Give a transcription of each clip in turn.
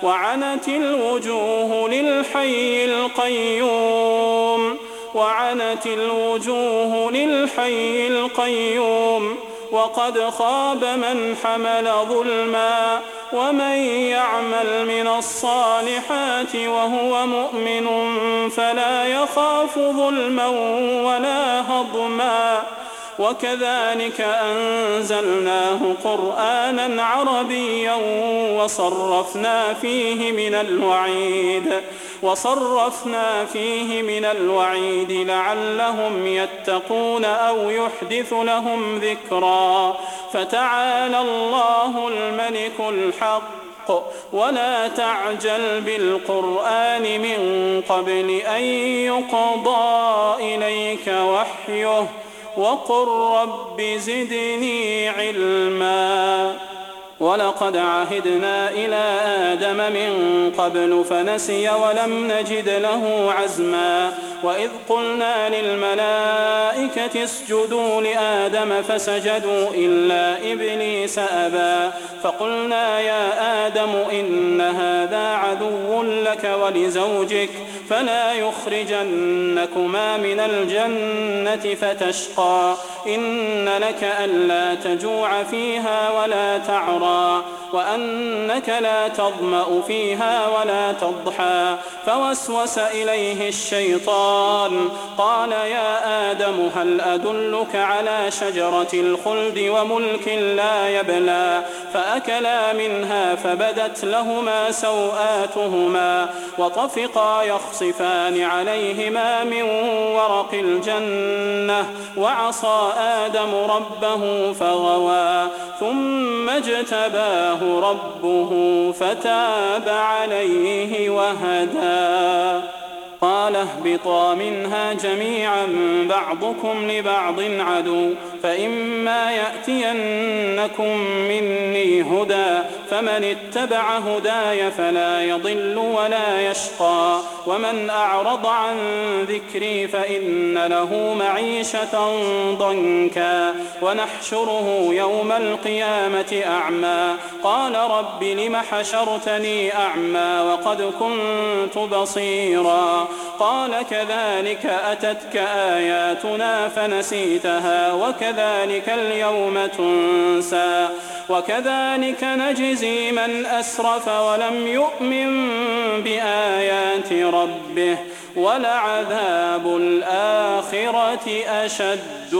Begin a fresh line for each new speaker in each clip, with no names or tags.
وعنت الوجوه للحي القيوم وقد خاب من حمل ظلما ومن يعمل من الصالحات وهو مؤمن فلا يخاف ظلما ولا هضما وكذلك أنزلناه قرآنا عربيا وصرفنا فيه من الوعيد لعلهم يتقون أو يحدث لهم ذكرا فتعالى الله الملك الحق ولا تعجل بالقرآن من قبل أن يقضى إليك وحيه وقل رب زدني علما ولقد عهدنا إلى آدم من قبل فنسي ولم نجد له عزما وإذ قلنا للملائكة اسجدوا لآدم فسجدوا إلا إبليس أبى فقلنا يا آدم إن هذا عدو لك ولزوجك فلا يخرجنكما من الجنة فتشقى إن لك ألا تجوع فيها ولا تعرى وأنك لا تظمأ فيها ولا تضحى فوسوس إليه الشيطان قال يا آدم هل أدلك على شجرة الخلد وملك لا يبلى فأكلا منها فبدت لهما سوآتهما وطفقا يخصفان عليهما من ورق الجنة وعصى آدم ربه فغوى ثم اجتباه ربه فتاب عليه وهدى قال اهبطا منها جميعا بعضكم لبعض عدو فإما يأتينكم مني هدى فمن اتبع هداي فلا يضل ولا يشقى ومن أعرض عن ذكري فإن له معيشة ضنكا ونحشره يوم القيامة أعمى قال رب لم حشرتني أعمى وقد كنت بصيرا قال كذلك أتتك آياتنا فنسيتها وكذلك اليوم تنسى وكذلك نجزي من أسرف ولم يؤمن بآيات ربه ولعذاب الآخرة أشد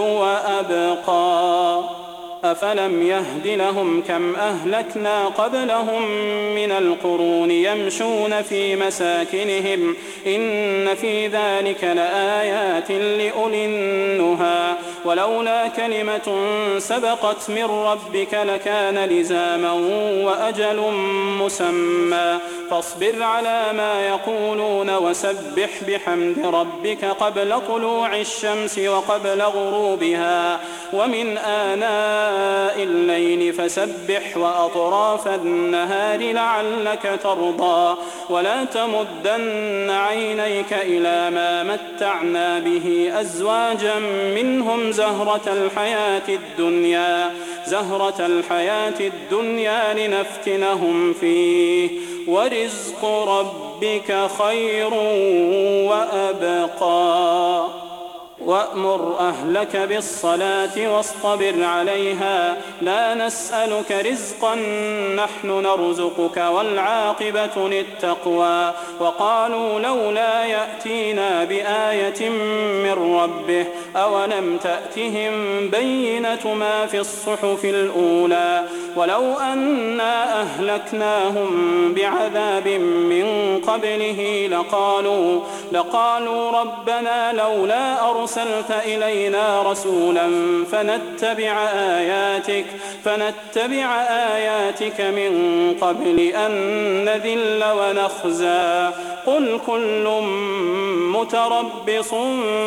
وأبقى أفلم يهد لهم كم أهلكنا قبلهم من القرون يمشون في مساكنهم إن في ذلك لآيات لأولي النهى ولولا كلمة سبقت من ربك لكان لزاما وأجل مسمى فاصبر على ما يقولون وسبح بحمد ربك قبل طلوع الشمس وقبل غروبها ومن آناء الليل فسبح وأطراف النهار لعلك ترضى ولا تمدن عينيك إلى ما متعنا به أزواجا منهم زهرة الحياة الدنيا لنفتنهم فيه ورزق ربك خير وأبقى وأمر أهلك بالصلاة واصطبر عليها لا نسألك رزقا نحن نرزقك والعاقبة للتقوى وقالوا لولا يأتينا بآية من ربه أولم تأتهم بينة ما في الصحف الأولى ولو أنا أهلكناهم بعذاب من قبله لقالوا ربنا لولا أرسلت إلينا رسولا فنتبع آياتك من قبل أن نذل ونخزى قل كل متربص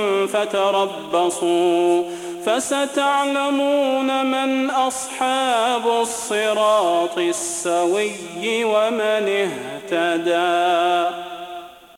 فتربصوا فستعلمون من أصحاب الصراط السوي ومن اهتدى.